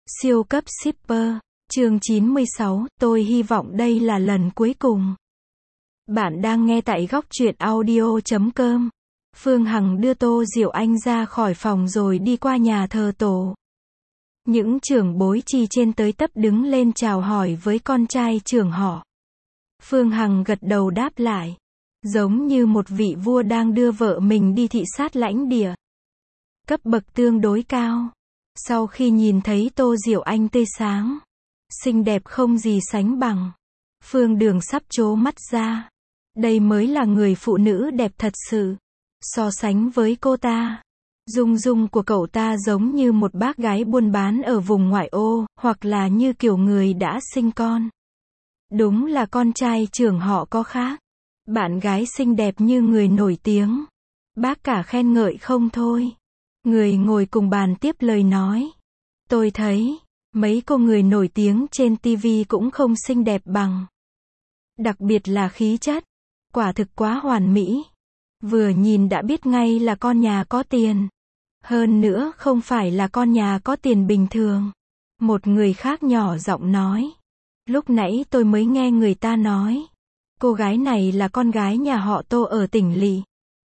Siêu cấp shipper, chương 96, tôi hy vọng đây là lần cuối cùng. Bạn đang nghe tại góc truyện audio.com. Phương Hằng đưa Tô Diệu Anh ra khỏi phòng rồi đi qua nhà thờ tổ. Những trưởng bối chi trên tới tấp đứng lên chào hỏi với con trai trưởng họ. Phương Hằng gật đầu đáp lại, giống như một vị vua đang đưa vợ mình đi thị sát lãnh địa. Cấp bậc tương đối cao. Sau khi nhìn thấy Tô Diệu Anh tươi sáng, xinh đẹp không gì sánh bằng, Phương Đường sắp trố mắt ra. Đây mới là người phụ nữ đẹp thật sự. So sánh với cô ta, dung dung của cậu ta giống như một bác gái buôn bán ở vùng ngoại ô, hoặc là như kiểu người đã sinh con. Đúng là con trai trưởng họ có khác. Bạn gái xinh đẹp như người nổi tiếng. Bác cả khen ngợi không thôi. Người ngồi cùng bàn tiếp lời nói, tôi thấy mấy cô người nổi tiếng trên TV cũng không xinh đẹp bằng. Đặc biệt là khí chất, quả thực quá hoàn mỹ. Vừa nhìn đã biết ngay là con nhà có tiền. Hơn nữa không phải là con nhà có tiền bình thường. Một người khác nhỏ giọng nói, lúc nãy tôi mới nghe người ta nói, cô gái này là con gái nhà họ Tô ở tỉnh lỵ.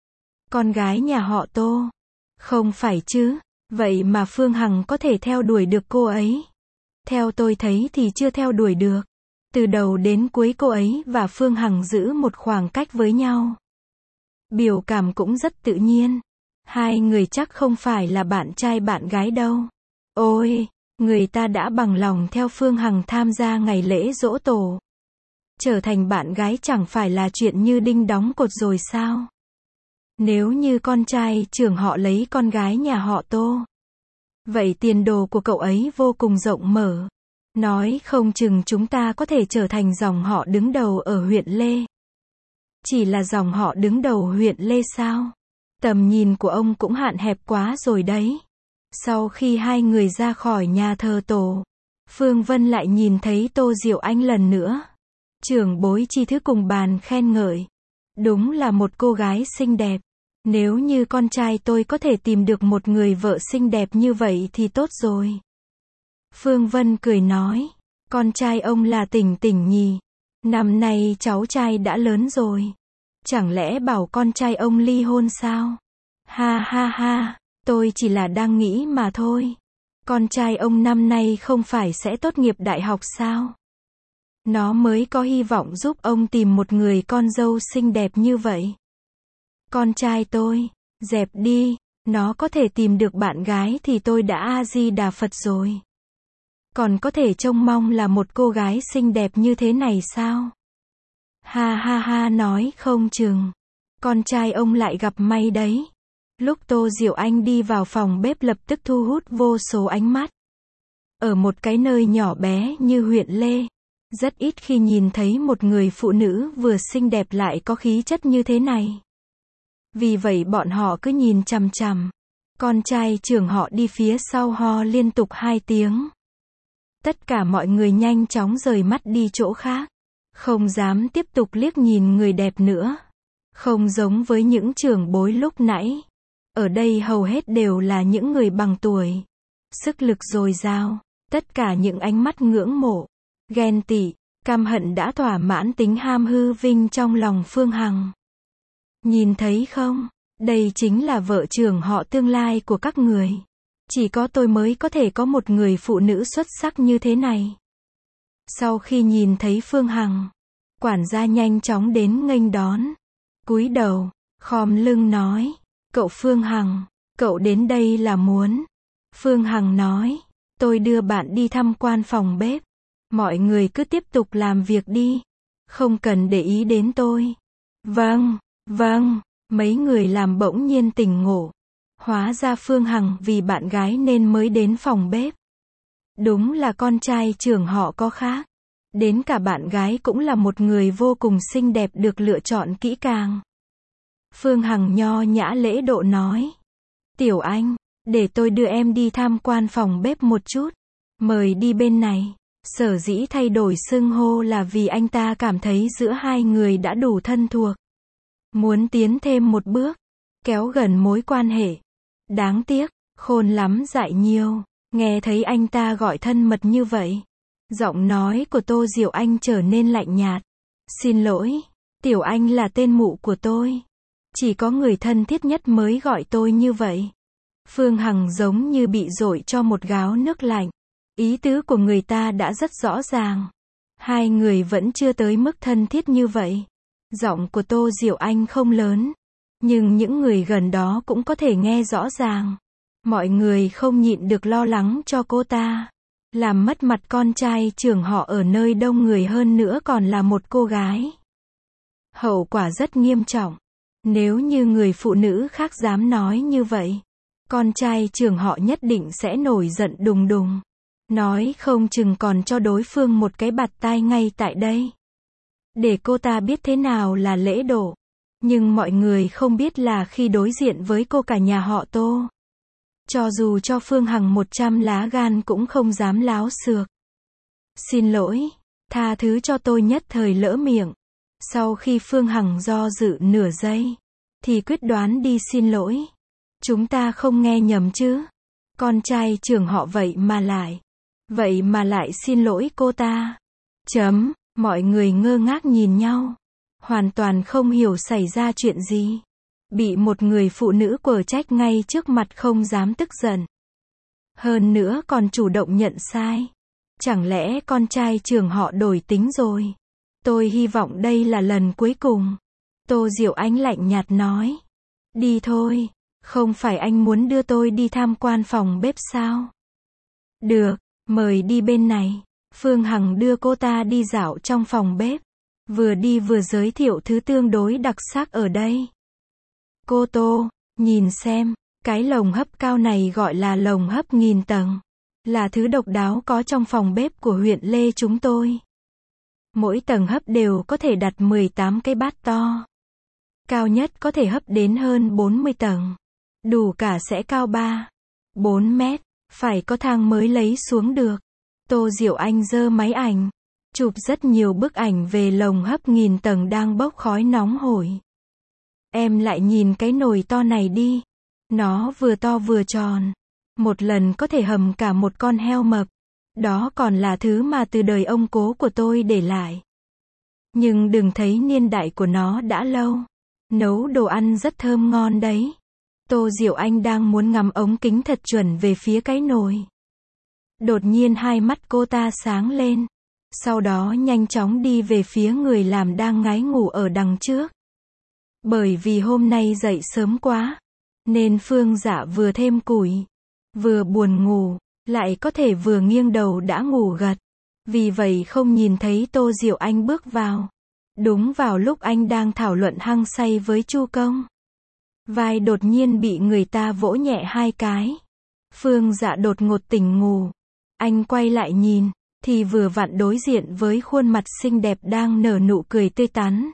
Con gái nhà họ Tô? Không phải chứ, vậy mà Phương Hằng có thể theo đuổi được cô ấy. Theo tôi thấy thì chưa theo đuổi được. Từ đầu đến cuối cô ấy và Phương Hằng giữ một khoảng cách với nhau. Biểu cảm cũng rất tự nhiên. Hai người chắc không phải là bạn trai bạn gái đâu. Ôi, người ta đã bằng lòng theo Phương Hằng tham gia ngày lễ giỗ tổ. Trở thành bạn gái chẳng phải là chuyện như đinh đóng cột rồi sao? Nếu như con trai trưởng họ lấy con gái nhà họ Tô, vậy tiền đồ của cậu ấy vô cùng rộng mở. Nói không chừng chúng ta có thể trở thành dòng họ đứng đầu ở huyện Lê. Chỉ là dòng họ đứng đầu huyện Lê sao? Tầm nhìn của ông cũng hạn hẹp quá rồi đấy. Sau khi hai người ra khỏi nhà thờ tổ, Phương Vân lại nhìn thấy Tô Diệu Anh lần nữa. Trưởng bối chi thứ cùng bàn khen ngợi. Đúng là một cô gái xinh đẹp. Nếu như con trai tôi có thể tìm được một người vợ xinh đẹp như vậy thì tốt rồi. Phương Vân cười nói, con trai ông là Tỉnh Tỉnh nhỉ? Năm nay cháu trai đã lớn rồi. Chẳng lẽ bảo con trai ông ly hôn sao? Ha ha ha, tôi chỉ là đang nghĩ mà thôi. Con trai ông năm nay không phải sẽ tốt nghiệp đại học sao? Nó mới có hy vọng giúp ông tìm một người con dâu xinh đẹp như vậy. Con trai tôi, dẹp đi, nó có thể tìm được bạn gái thì tôi đã A-di-đà Phật rồi. Còn có thể trông mong là một cô gái xinh đẹp như thế này sao? Ha ha ha, nói không chừng con trai ông lại gặp may đấy. Lúc Tô Diệu Anh đi vào phòng bếp lập tức thu hút vô số ánh mắt. Ở một cái nơi nhỏ bé như huyện Lê, rất ít khi nhìn thấy một người phụ nữ vừa xinh đẹp lại có khí chất như thế này. Vì vậy bọn họ cứ nhìn chằm chằm. Con trai trưởng họ đi phía sau ho liên tục 2 tiếng. Tất cả mọi người nhanh chóng rời mắt đi chỗ khác. Không dám tiếp tục liếc nhìn người đẹp nữa. Không giống với những trưởng bối lúc nãy. Ở đây hầu hết đều là những người bằng tuổi. Sức lực dồi dào. Tất cả những ánh mắt ngưỡng mộ, ghen tị, căm hận đã thỏa mãn tính ham hư vinh trong lòng Phương Hằng. Nhìn thấy không? Đây chính là vợ trưởng họ tương lai của các người. Chỉ có tôi mới có thể có một người phụ nữ xuất sắc như thế này. Sau khi nhìn thấy Phương Hằng, quản gia nhanh chóng đến nghênh đón. Cúi đầu, khom lưng nói, cậu Phương Hằng, cậu đến đây là muốn. Phương Hằng nói, tôi đưa bạn đi tham quan phòng bếp. Mọi người cứ tiếp tục làm việc đi. Không cần để ý đến tôi. Vâng, vâng, mấy người làm bỗng nhiên tỉnh ngộ. Hóa ra Phương Hằng vì bạn gái nên mới đến phòng bếp. Đúng là con trai trưởng họ có khác. Đến cả bạn gái cũng là một người vô cùng xinh đẹp được lựa chọn kỹ càng. Phương Hằng nho nhã lễ độ nói, Tiểu Anh, để tôi đưa em đi tham quan phòng bếp một chút. Mời đi bên này. Sở dĩ thay đổi xưng hô là vì anh ta cảm thấy giữa hai người đã đủ thân thuộc. Muốn tiến thêm một bước, kéo gần mối quan hệ. Đáng tiếc, khôn lắm dại nhiều. Nghe thấy anh ta gọi thân mật như vậy, giọng nói của Tô Diệu Anh trở nên lạnh nhạt. Xin lỗi, Tiểu Anh là tên mụ của tôi. Chỉ có người thân thiết nhất mới gọi tôi như vậy. Phương Hằng giống như bị dội cho một gáo nước lạnh. Ý tứ của người ta đã rất rõ ràng. Hai người vẫn chưa tới mức thân thiết như vậy. Giọng của Tô Diệu Anh không lớn, nhưng những người gần đó cũng có thể nghe rõ ràng. Mọi người không nhịn được lo lắng cho cô ta. Làm mất mặt con trai trưởng họ ở nơi đông người, hơn nữa còn là một cô gái. Hậu quả rất nghiêm trọng. Nếu như người phụ nữ khác dám nói như vậy, con trai trưởng họ nhất định sẽ nổi giận đùng đùng. Nói không chừng còn cho đối phương một cái bạt tai ngay tại đây. Để cô ta biết thế nào là lễ độ. Nhưng mọi người không biết là khi đối diện với cô cả nhà họ Tô, cho dù cho Phương Hằng 100 lá gan cũng không dám láo xược. Xin lỗi, tha thứ cho tôi nhất thời lỡ miệng. Sau khi Phương Hằng do dự nửa giây, thì quyết đoán đi xin lỗi. Chúng ta không nghe nhầm chứ? Con trai trưởng họ vậy mà lại xin lỗi cô ta. Mọi người ngơ ngác nhìn nhau. Hoàn toàn không hiểu xảy ra chuyện gì. Bị một người phụ nữ quở trách ngay trước mặt không dám tức giận. Hơn nữa còn chủ động nhận sai. Chẳng lẽ con trai trưởng họ đổi tính rồi? Tôi hy vọng đây là lần cuối cùng. Tô Diệu Anh lạnh nhạt nói. Đi thôi, không phải anh muốn đưa tôi đi tham quan phòng bếp sao? Được, mời đi bên này. Phương Hằng đưa cô ta đi dạo trong phòng bếp. Vừa đi vừa giới thiệu thứ tương đối đặc sắc ở đây. Cô Tô, nhìn xem, cái lồng hấp cao này gọi là lồng hấp 1000 tầng. Là thứ độc đáo có trong phòng bếp của huyện Lê chúng tôi. Mỗi tầng hấp đều có thể đặt 18 cái bát to. Cao nhất có thể hấp đến hơn 40 tầng. Đủ cả sẽ cao 4 mét. Phải có thang mới lấy xuống được. Tô Diệu Anh giơ máy ảnh, chụp rất nhiều bức ảnh về lồng hấp 1000 tầng đang bốc khói nóng hổi. Em lại nhìn cái nồi to này đi. Nó vừa to vừa tròn. Một lần có thể hầm cả một con heo mập. Đó còn là thứ mà từ đời ông cố của tôi để lại. Nhưng đừng thấy niên đại của nó đã lâu. Nấu đồ ăn rất thơm ngon đấy. Tô Diệu Anh đang muốn ngắm ống kính thật chuẩn về phía cái nồi. Đột nhiên hai mắt cô ta sáng lên. Sau đó nhanh chóng đi về phía người làm đang ngái ngủ ở đằng trước. Bởi vì hôm nay dậy sớm quá, nên Phương Dạ vừa thêm củi, vừa buồn ngủ, lại có thể vừa nghiêng đầu đã ngủ gật. Vì vậy không nhìn thấy Tô Diệu Anh bước vào. Đúng vào lúc anh đang thảo luận hăng say với Chu Công. Vai đột nhiên bị người ta vỗ nhẹ 2 cái. Phương Dạ đột ngột tỉnh ngủ. Anh quay lại nhìn, thì vừa vặn đối diện với khuôn mặt xinh đẹp đang nở nụ cười tươi tắn.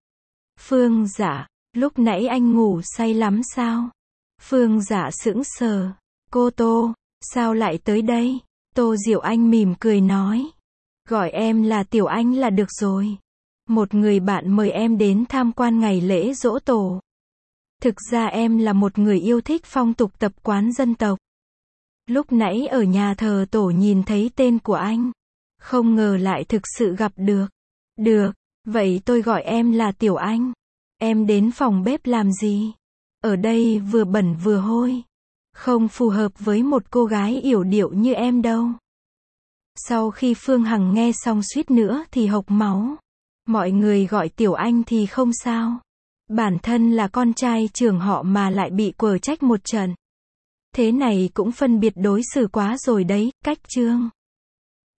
Phương Dạ, lúc nãy anh ngủ say lắm sao? Phương Dạ sững sờ. Cô Tô, sao lại tới đây? Tô Diệu Anh mỉm cười nói. Gọi em là Tiểu Anh là được rồi. Một người bạn mời em đến tham quan ngày lễ giỗ tổ. Thực ra em là một người yêu thích phong tục tập quán dân tộc. Lúc nãy ở nhà thờ tổ nhìn thấy tên của anh. Không ngờ lại thực sự gặp được. Được, vậy tôi gọi em là Tiểu Anh. Em đến phòng bếp làm gì? Ở đây vừa bẩn vừa hôi. Không phù hợp với một cô gái yểu điệu như em đâu. Sau khi Phương Hằng nghe xong suýt nữa thì hộc máu. Mọi người gọi Tiểu Anh thì không sao. Bản thân là con trai trưởng họ mà lại bị quở trách một trận. Thế này cũng phân biệt đối xử quá rồi đấy, cách chương.